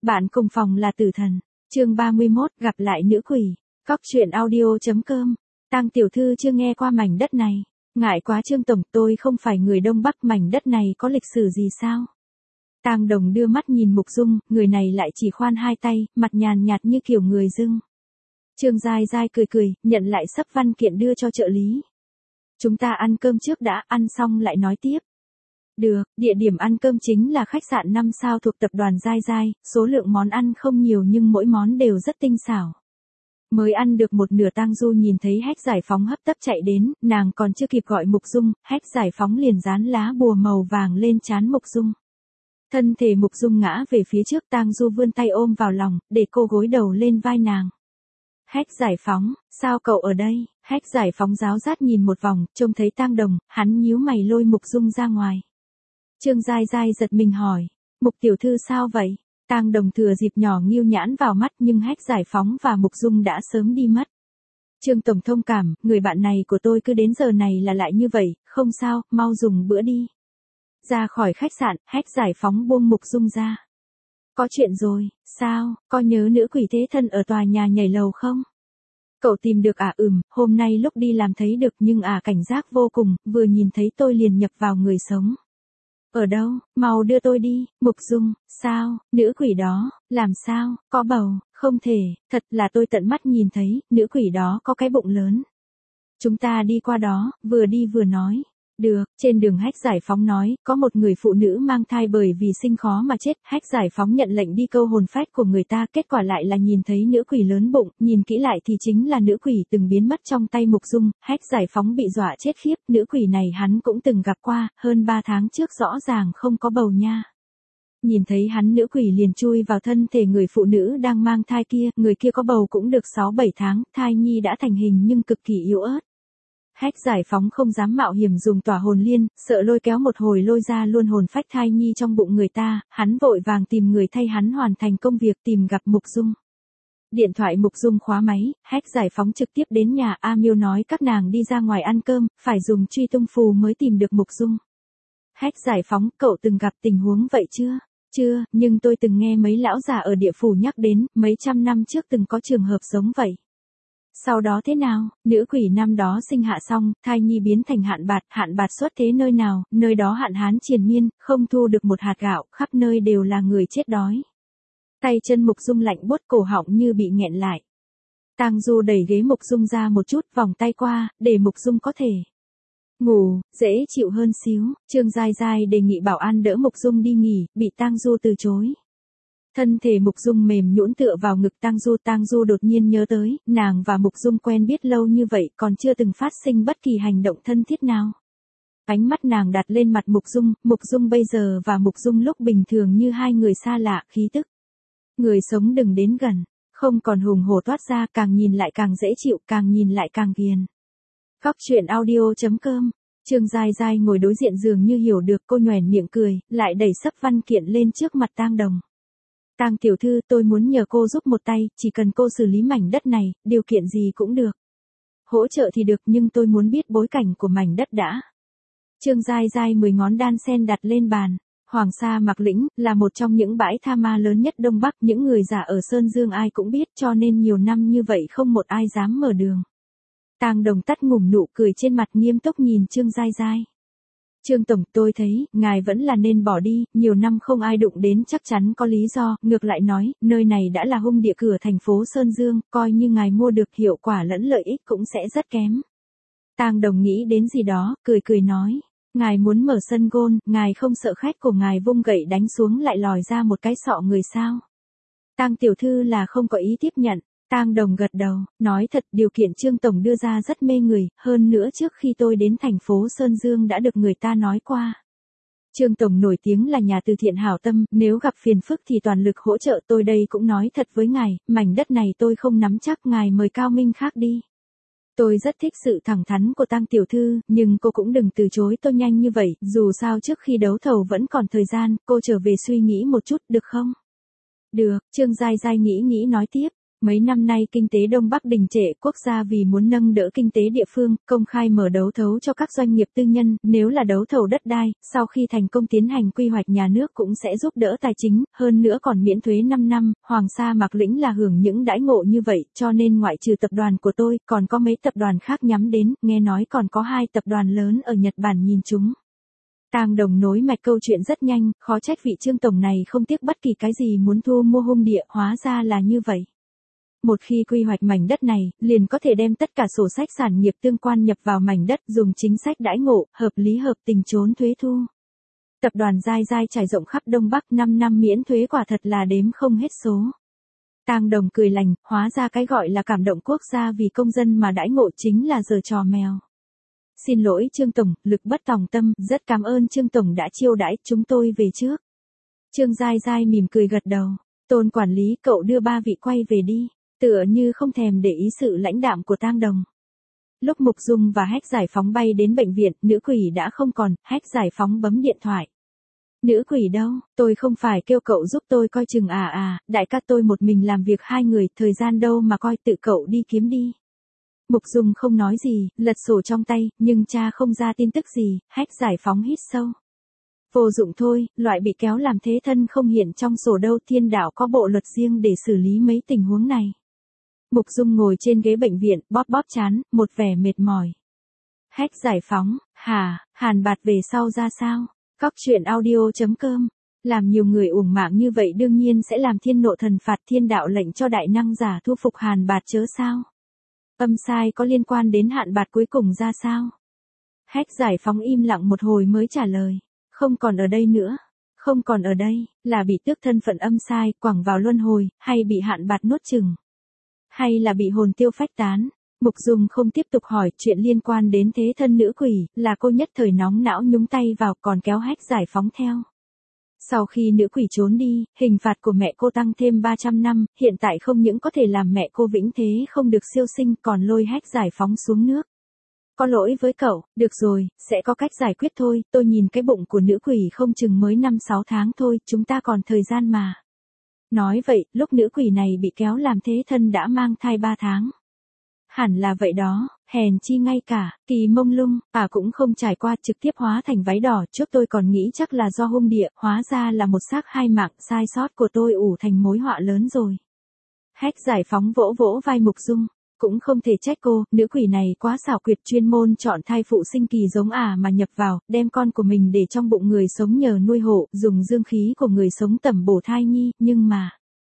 Bạn cùng phòng là tử thần. Chương 31, gặp lại nữ quỷ. Cóc truyện audio.com. Tang tiểu thư chưa nghe qua mảnh đất này. Ngại quá Trương tổng, tôi không phải người Đông Bắc, mảnh đất này có lịch sử gì sao? Tang Đồng đưa mắt nhìn Mục Dung, người này lại chỉ khoan hai tay, mặt nhàn nhạt như kiểu người dưng. Trương Giai Giai cười cười, nhận lại sấp văn kiện đưa cho trợ lý. Chúng ta ăn cơm trước đã, ăn xong lại nói tiếp. Được, địa điểm ăn cơm chính là khách sạn 5 sao thuộc tập đoàn Giai Giai, số lượng món ăn không nhiều nhưng mỗi món đều rất tinh xảo. Mới ăn được một nửa, Tang Du nhìn thấy Hách Giải Phóng hấp tấp chạy đến, nàng còn chưa kịp gọi Mục Dung, Hách Giải Phóng liền dán lá bùa màu vàng lên trán Mục Dung. Thân thể Mục Dung ngã về phía trước, Tang Du vươn tay ôm vào lòng, để cô gối đầu lên vai nàng. Hách Giải Phóng, sao cậu ở đây? Hách Giải Phóng giáo giác nhìn một vòng, trông thấy Tang Đồng, hắn nhíu mày lôi Mục Dung ra ngoài. Trương Giai Giai giật mình hỏi, Mục tiểu thư sao vậy? Tang Đồng thừa dịp nhỏ nghiêu nhãn vào mắt, nhưng Hách Giải Phóng và Mục Dung đã sớm đi mất. Trương tổng thông cảm, người bạn này của tôi cứ đến giờ này là lại như vậy, không sao, mau dùng bữa đi. Ra khỏi khách sạn, Hách Giải Phóng buông Mục Dung ra. Có chuyện rồi, sao, có nhớ nữ quỷ thế thân ở tòa nhà nhảy lầu không? Cậu tìm được à? Hôm nay lúc đi làm thấy được nhưng cảnh giác vô cùng, vừa nhìn thấy tôi liền nhập vào người sống. Ở đâu, mau đưa tôi đi. Mục Dung, sao, nữ quỷ đó, làm sao, có bầu, không thể, thật là tôi tận mắt nhìn thấy, nữ quỷ đó có cái bụng lớn. Chúng ta đi qua đó, vừa đi vừa nói. Được, trên đường Hách Giải Phóng nói, có một người phụ nữ mang thai bởi vì sinh khó mà chết, Hách Giải Phóng nhận lệnh đi câu hồn phách của người ta, kết quả lại là nhìn thấy nữ quỷ lớn bụng, nhìn kỹ lại thì chính là nữ quỷ từng biến mất trong tay Mục Dung, Hách Giải Phóng bị dọa chết khiếp, nữ quỷ này hắn cũng từng gặp qua, hơn 3 tháng trước rõ ràng không có bầu nha. Nhìn thấy hắn, nữ quỷ liền chui vào thân thể người phụ nữ đang mang thai kia, người kia có bầu cũng được 6-7 tháng, thai nhi đã thành hình nhưng cực kỳ yếu ớt. Hách Giải Phóng không dám mạo hiểm dùng tỏa hồn liên, sợ lôi kéo một hồi lôi ra luôn hồn phách thai nhi trong bụng người ta, hắn vội vàng tìm người thay hắn hoàn thành công việc, tìm gặp Mục Dung. Điện thoại Mục Dung khóa máy, Hách Giải Phóng trực tiếp đến nhà. A Miêu nói các nàng đi ra ngoài ăn cơm, phải dùng truy tung phù mới tìm được Mục Dung. Hách Giải Phóng, cậu từng gặp tình huống vậy chưa? Chưa, nhưng tôi từng nghe mấy lão già ở địa phủ nhắc đến, mấy trăm năm trước từng có trường hợp giống vậy. Sau đó thế nào? Nữ quỷ năm đó sinh hạ xong, thai nhi biến thành hạn bạt xuất thế nơi nào, nơi đó hạn hán triền miên, không thu được một hạt gạo, khắp nơi đều là người chết đói. Tay chân Mục Dung lạnh buốt, cổ họng như bị nghẹn lại. Tang Du đẩy ghế Mục Dung ra một chút, vòng tay qua, để Mục Dung có thể ngủ, dễ chịu hơn xíu. Trương Giai Giai đề nghị bảo an đỡ Mục Dung đi nghỉ, bị Tang Du từ chối. Thân thể Mục Dung mềm nhũn tựa vào ngực Tang Du đột nhiên nhớ tới, nàng và Mục Dung quen biết lâu như vậy còn chưa từng phát sinh bất kỳ hành động thân thiết nào. Ánh mắt nàng đặt lên mặt Mục Dung bây giờ và Mục Dung lúc bình thường như hai người xa lạ, khí tức. Người sống đừng đến gần, không còn hùng hổ toát ra, càng nhìn lại càng dễ chịu, càng nhìn lại càng ghiền. Cóc truyện audio.com. Trương Giai Giai ngồi đối diện giường như hiểu được, cô nhoẻn miệng cười, lại đẩy sấp văn kiện lên trước mặt Tang Đồng. Tang tiểu thư, tôi muốn nhờ cô giúp một tay, chỉ cần cô xử lý mảnh đất này, điều kiện gì cũng được. Hỗ trợ thì được nhưng tôi muốn biết bối cảnh của mảnh đất đã. Trương Giai Giai 10 ngón đan sen đặt lên bàn. Hoàng Sa Mạc Lĩnh là một trong những bãi tha ma lớn nhất Đông Bắc, những người già ở Sơn Dương ai cũng biết, cho nên nhiều năm như vậy không một ai dám mở đường. Tang Đồng tắt ngủm nụ cười trên mặt, nghiêm túc nhìn Trương Giai Giai. Trương tổng, tôi thấy, ngài vẫn là nên bỏ đi, nhiều năm không ai đụng đến chắc chắn có lý do, ngược lại nói, nơi này đã là hung địa cửa thành phố Sơn Dương, coi như ngài mua được, hiệu quả lẫn lợi ích cũng sẽ rất kém. Tang Đồng nghĩ đến gì đó, cười nói, ngài muốn mở sân gôn, ngài không sợ khách của ngài vung gậy đánh xuống lại lòi ra một cái sọ người sao? Tang tiểu thư là không có ý tiếp nhận. Tang Đồng gật đầu, nói thật, điều kiện Trương tổng đưa ra rất mê người, hơn nữa trước khi tôi đến thành phố Sơn Dương đã được người ta nói qua. Trương tổng nổi tiếng là nhà từ thiện hảo tâm, nếu gặp phiền phức thì toàn lực hỗ trợ. Tôi đây cũng nói thật với ngài, mảnh đất này tôi không nắm chắc, ngài mời cao minh khác đi. Tôi rất thích sự thẳng thắn của Tang tiểu thư, nhưng cô cũng đừng từ chối tôi nhanh như vậy, dù sao trước khi đấu thầu vẫn còn thời gian, cô trở về suy nghĩ một chút, được không? Được, Trương Giai Giai nghĩ nói tiếp. Mấy năm nay kinh tế Đông Bắc đình trệ, quốc gia vì muốn nâng đỡ kinh tế địa phương, công khai mở đấu thầu cho các doanh nghiệp tư nhân, nếu là đấu thầu đất đai, sau khi thành công tiến hành quy hoạch nhà nước cũng sẽ giúp đỡ tài chính, hơn nữa còn miễn thuế 5 năm, Hoàng Sa Mạc Lĩnh là hưởng những đãi ngộ như vậy, cho nên ngoại trừ tập đoàn của tôi, còn có mấy tập đoàn khác nhắm đến, nghe nói còn có 2 tập đoàn lớn ở Nhật Bản nhìn chúng. Tang Đồng nối mạch câu chuyện rất nhanh, khó trách vị Trương tổng này không tiếc bất kỳ cái gì muốn thu mua hung địa, hóa ra là như vậy. Một khi quy hoạch mảnh đất này, liền có thể đem tất cả sổ sách sản nghiệp tương quan nhập vào mảnh đất, dùng chính sách đãi ngộ, hợp lý hợp tình trốn thuế thu. Tập đoàn Giai Giai trải rộng khắp Đông Bắc 5 năm miễn thuế quả thật là đếm không hết số. Tang Đồng cười lành, hóa ra cái gọi là cảm động quốc gia vì công dân mà đãi ngộ chính là giở trò mèo. Xin lỗi Trương tổng, lực bất tòng tâm, rất cảm ơn Trương tổng đã chiêu đãi, chúng tôi về trước. Trương Giai Giai mỉm cười gật đầu. Tôn quản lý, cậu đưa 3 vị quay về đi. Tựa như không thèm để ý sự lãnh đạm của Tang Đồng. Lúc Mục Dung và Hách Giải Phóng bay đến bệnh viện, nữ quỷ đã không còn, Hách Giải Phóng bấm điện thoại. Nữ quỷ đâu, tôi không phải kêu cậu giúp tôi coi chừng đại ca tôi một mình làm việc 2 người, thời gian đâu mà coi, tự cậu đi kiếm đi. Mục Dung không nói gì, lật sổ trong tay, nhưng cha không ra tin tức gì, Hách Giải Phóng hít sâu. Vô dụng thôi, loại bị kéo làm thế thân không hiện trong sổ đâu, Thiên Đạo có bộ luật riêng để xử lý mấy tình huống này. Mục Dung ngồi trên ghế bệnh viện, bóp bóp trán, một vẻ mệt mỏi. Hách Giải Phóng, Hàn Bạt về sau ra sao? Cóc truyện audio.com. Làm nhiều người uổng mạng như vậy đương nhiên sẽ làm thiên nộ thần phạt, Thiên Đạo lệnh cho đại năng giả thu phục Hàn Bạt chớ sao? Âm sai có liên quan đến Hàn Bạt cuối cùng ra sao? Hách Giải Phóng im lặng một hồi mới trả lời. Không còn ở đây nữa. Không còn ở đây, là bị tước thân phận âm sai, quẳng vào luân hồi, hay bị Hàn Bạt nuốt chửng? Hay là bị hồn tiêu phách tán? Mục Dung không tiếp tục hỏi chuyện liên quan đến thế thân nữ quỷ, là cô nhất thời nóng não nhúng tay vào còn kéo Hách Giải Phóng theo. Sau khi nữ quỷ trốn đi, hình phạt của mẹ cô tăng thêm 300 năm, hiện tại không những có thể làm mẹ cô vĩnh thế không được siêu sinh còn lôi Hách Giải Phóng xuống nước. Có lỗi với cậu, được rồi, sẽ có cách giải quyết thôi, tôi nhìn cái bụng của nữ quỷ không chừng mới 5-6 tháng thôi, chúng ta còn thời gian mà. Nói vậy, lúc nữ quỷ này bị kéo làm thế thân đã mang thai 3 tháng. Hẳn là vậy đó, hèn chi ngay cả, Kỳ Mông Lung, cũng không trải qua trực tiếp hóa thành váy đỏ, trước tôi còn nghĩ chắc là do hung địa, hóa ra là một xác 2 mạng, sai sót của tôi ủ thành mối họa lớn rồi. Hách Giải Phóng vỗ vỗ vai Mục Dung, cũng không thể trách cô, nữ quỷ này quá xảo quyệt, chuyên môn chọn thai phụ sinh kỳ giống mà nhập vào, đem con của mình để trong bụng người sống nhờ nuôi hộ, dùng dương khí của người sống tẩm bổ thai nhi, nhưng mà...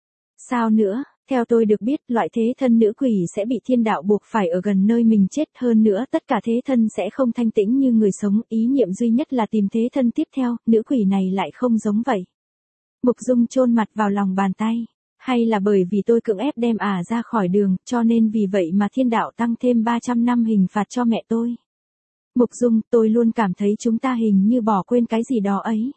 Sao nữa? Theo tôi được biết, loại thế thân nữ quỷ sẽ bị Thiên Đạo buộc phải ở gần nơi mình chết, hơn nữa tất cả thế thân sẽ không thanh tĩnh như người sống, ý niệm duy nhất là tìm thế thân tiếp theo, nữ quỷ này lại không giống vậy. Mục Dung chôn mặt vào lòng bàn tay, hay là bởi vì tôi cưỡng ép đem ra khỏi đường, cho nên vì vậy mà Thiên Đạo tăng thêm 300 năm hình phạt cho mẹ tôi. Mục Dung, tôi luôn cảm thấy chúng ta hình như bỏ quên cái gì đó ấy.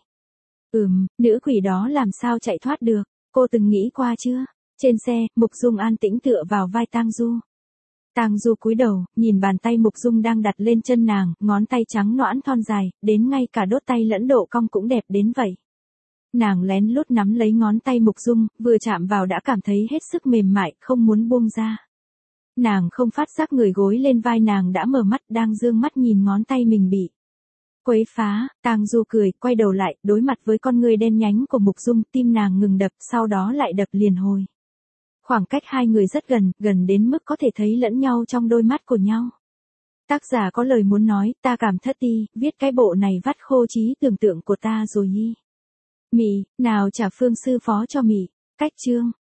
Nữ quỷ đó làm sao chạy thoát được, cô từng nghĩ qua chưa? Trên xe, Mục Dung an tĩnh tựa vào vai Tang Du. Tang Du cúi đầu, nhìn bàn tay Mục Dung đang đặt lên chân nàng, ngón tay trắng nõn thon dài, đến ngay cả đốt tay lẫn độ cong cũng đẹp đến vậy. Nàng lén lút nắm lấy ngón tay Mục Dung, vừa chạm vào đã cảm thấy hết sức mềm mại, không muốn buông ra. Nàng không phát giác người gối lên vai nàng đã mở mắt, đang dương mắt nhìn ngón tay mình bị quấy phá. Tang Du cười, quay đầu lại, đối mặt với con người đen nhánh của Mục Dung, tim nàng ngừng đập, sau đó lại đập liền hồi. Khoảng cách hai người rất gần, gần đến mức có thể thấy lẫn nhau trong đôi mắt của nhau. Tác giả có lời muốn nói, ta cảm thất ti, viết cái bộ này vắt khô trí tưởng tượng của ta rồi nhi. Mị, nào trả phương sư phó cho mị. Cách chương.